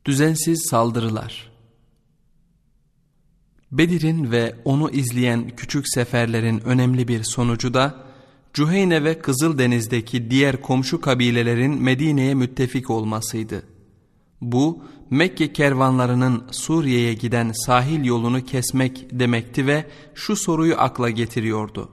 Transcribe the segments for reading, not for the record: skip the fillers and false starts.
Düzensiz saldırılar. Bedir'in ve onu izleyen küçük seferlerin önemli bir sonucu da Cüheyne ve Kızıldeniz'deki diğer komşu kabilelerin Medine'ye müttefik olmasıydı. Bu Mekke kervanlarının Suriye'ye giden sahil yolunu kesmek demekti ve şu soruyu akla getiriyordu: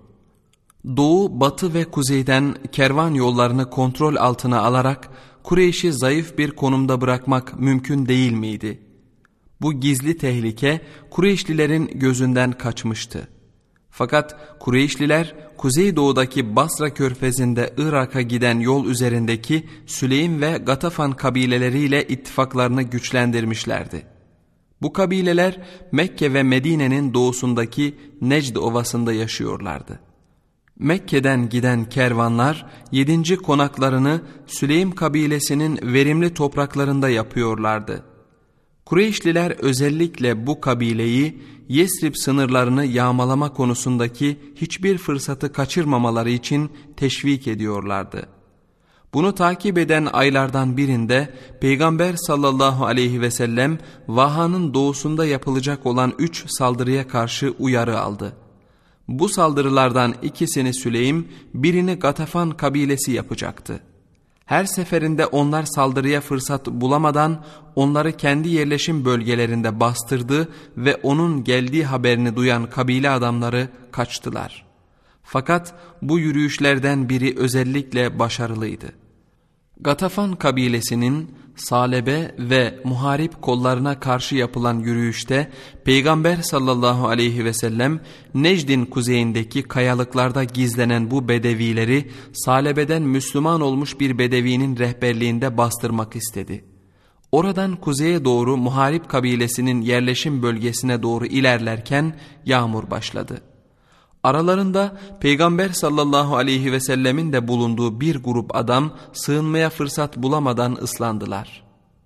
Doğu, batı ve kuzeyden kervan yollarını kontrol altına alarak Kureyş'i zayıf bir konumda bırakmak mümkün değil miydi? Bu gizli tehlike Kureyşlilerin gözünden kaçmıştı. Fakat Kureyşliler kuzeydoğudaki Basra körfezinde Irak'a giden yol üzerindeki Süleym ve Gatafan kabileleriyle ittifaklarını güçlendirmişlerdi. Bu kabileler Mekke ve Medine'nin doğusundaki Necd Ovası'nda yaşıyorlardı. Mekke'den giden kervanlar 7. konaklarını Süleym kabilesinin verimli topraklarında yapıyorlardı. Kureyşliler özellikle bu kabileyi Yesrib sınırlarını yağmalama konusundaki hiçbir fırsatı kaçırmamaları için teşvik ediyorlardı. Bunu takip eden aylardan birinde Peygamber sallallahu aleyhi ve sellem Vaha'nın doğusunda yapılacak olan 3 saldırıya karşı uyarı aldı. Bu saldırılardan ikisini Süleym, birini Gatafan kabilesi yapacaktı. Her seferinde onlar saldırıya fırsat bulamadan onları kendi yerleşim bölgelerinde bastırdı ve onun geldiği haberini duyan kabile adamları kaçtılar. Fakat bu yürüyüşlerden biri özellikle başarılıydı. Gatafan kabilesinin Salebe ve Muharip kollarına karşı yapılan yürüyüşte Peygamber sallallahu aleyhi ve sellem Necd'in kuzeyindeki kayalıklarda gizlenen bu bedevileri Salebe'den Müslüman olmuş bir bedevinin rehberliğinde bastırmak istedi. Oradan kuzeye doğru Muharip kabilesinin yerleşim bölgesine doğru ilerlerken yağmur başladı. Aralarında Peygamber sallallahu aleyhi ve sellemin de bulunduğu bir grup adam sığınmaya fırsat bulamadan ıslandılar.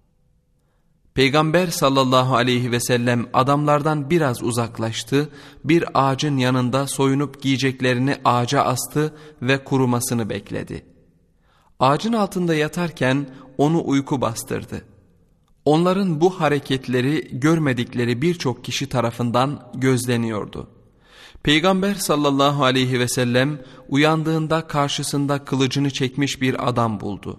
Peygamber sallallahu aleyhi ve sellem adamlardan biraz uzaklaştı, bir ağacın yanında soyunup giyeceklerini ağaca astı ve kurumasını bekledi. Ağacın altında yatarken onu uyku bastırdı. Onların bu hareketleri görmedikleri birçok kişi tarafından gözleniyordu. Peygamber sallallahu aleyhi ve sellem uyandığında karşısında kılıcını çekmiş bir adam buldu.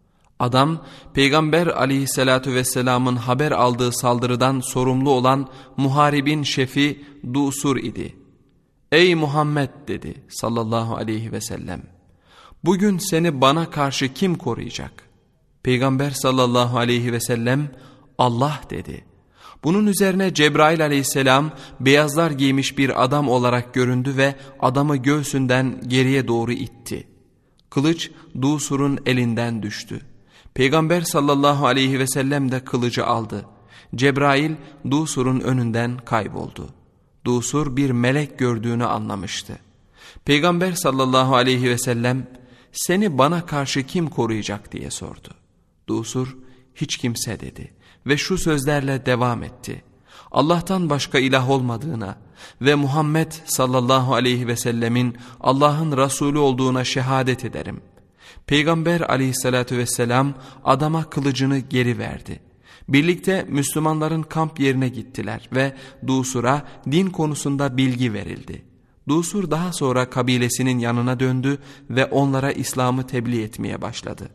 Adam Peygamber aleyhissalatu vesselamın haber aldığı saldırıdan sorumlu olan muharibin şefi Dusur idi. "Ey Muhammed," dedi sallallahu aleyhi ve sellem, "bugün seni bana karşı kim koruyacak?" Peygamber sallallahu aleyhi ve sellem "Allah," dedi. Bunun üzerine Cebrail aleyhisselam beyazlar giymiş bir adam olarak göründü ve adamı göğsünden geriye doğru itti. Kılıç Dusur'un elinden düştü. Peygamber sallallahu aleyhi ve sellem de kılıcı aldı. Cebrail Dusur'un önünden kayboldu. Dusur bir melek gördüğünü anlamıştı. Peygamber sallallahu aleyhi ve sellem "Seni bana karşı kim koruyacak?" diye sordu. Dusur "Hiç kimse," dedi. Ve şu sözlerle devam etti: "Allah'tan başka ilah olmadığına ve Muhammed sallallahu aleyhi ve sellemin Allah'ın Resulü olduğuna şehadet ederim." Peygamber aleyhissalatu vesselam adama kılıcını geri verdi. Birlikte Müslümanların kamp yerine gittiler ve Dusur'a din konusunda bilgi verildi. Dusur daha sonra kabilesinin yanına döndü ve onlara İslam'ı tebliğ etmeye başladı.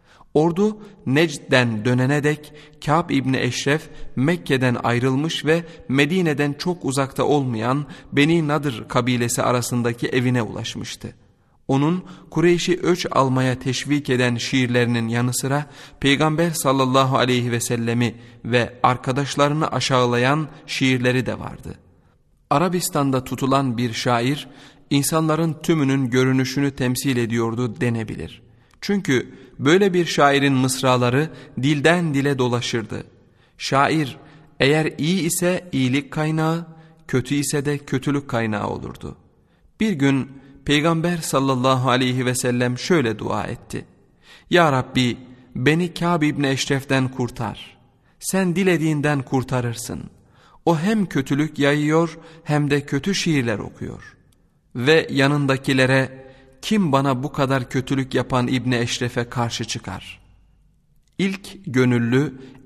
Ordu Necd'den dönene dek Kâb İbni Eşref Mekke'den ayrılmış ve Medine'den çok uzakta olmayan Beni Nadır kabilesi arasındaki evine ulaşmıştı. Onun Kureyş'i öç almaya teşvik eden şiirlerinin yanı sıra Peygamber sallallahu aleyhi ve sellemi ve arkadaşlarını aşağılayan şiirleri de vardı. Arabistan'da tutulan bir şair insanların tümünün görünüşünü temsil ediyordu denebilir. Çünkü böyle bir şairin mısraları dilden dile dolaşırdı. Şair eğer iyi ise iyilik kaynağı, kötü ise de kötülük kaynağı olurdu. Bir gün Peygamber sallallahu aleyhi ve sellem şöyle dua etti: "Ya Rabbi, beni Kâb İbni Eşref'ten kurtar. Sen dilediğinden kurtarırsın. O hem kötülük yayıyor hem de kötü şiirler okuyor." Ve yanındakilere "Kim bana bu kadar kötülük yapan İbni Eşref'e karşı çıkar?" İlk gönüllü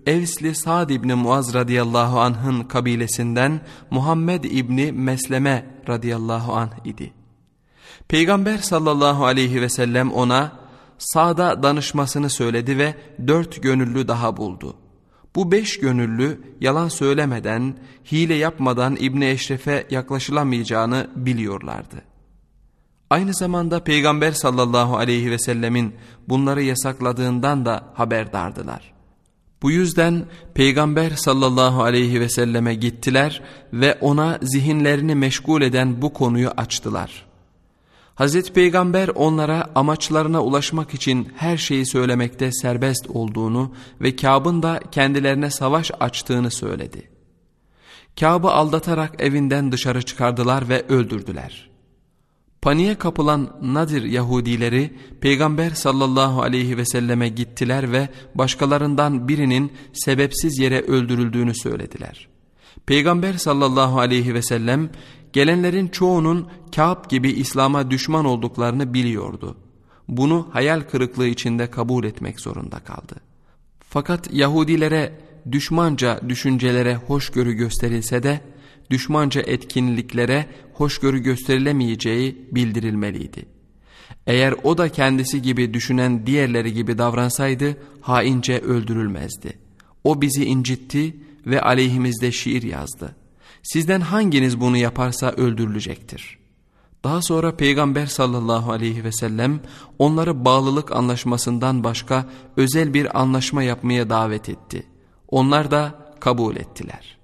Evsli Sa'd İbni Muaz radıyallahu anh'ın kabilesinden Muhammed İbni Mesleme radıyallahu anh idi. Peygamber sallallahu aleyhi ve sellem ona Sa'd'a danışmasını söyledi ve 4 gönüllü daha buldu. Bu 5 gönüllü yalan söylemeden, hile yapmadan İbni Eşref'e yaklaşılamayacağını biliyorlardı. Aynı zamanda Peygamber sallallahu aleyhi ve sellemin bunları yasakladığından da haberdardılar. Bu yüzden Peygamber sallallahu aleyhi ve selleme gittiler ve ona zihinlerini meşgul eden bu konuyu açtılar. Hazreti Peygamber onlara amaçlarına ulaşmak için her şeyi söylemekte serbest olduğunu ve Kâb'ın da kendilerine savaş açtığını söyledi. Kâb'ı aldatarak evinden dışarı çıkardılar ve öldürdüler. Paniğe kapılan Nadir Yahudileri Peygamber sallallahu aleyhi ve selleme gittiler ve başkalarından birinin sebepsiz yere öldürüldüğünü söylediler. Peygamber sallallahu aleyhi ve sellem gelenlerin çoğunun Kâb gibi İslam'a düşman olduklarını biliyordu. Bunu hayal kırıklığı içinde kabul etmek zorunda kaldı. Fakat Yahudilere düşmanca düşüncelere hoşgörü gösterilse de düşmanca etkinliklere hoşgörü gösterilemeyeceği bildirilmeliydi. Eğer o da kendisi gibi düşünen diğerleri gibi davransaydı haince öldürülmezdi. O bizi incitti ve aleyhimizde şiir yazdı. Sizden hanginiz bunu yaparsa öldürülecektir. Daha sonra Peygamber sallallahu aleyhi ve sellem onları bağlılık anlaşmasından başka özel bir anlaşma yapmaya davet etti. Onlar da kabul ettiler.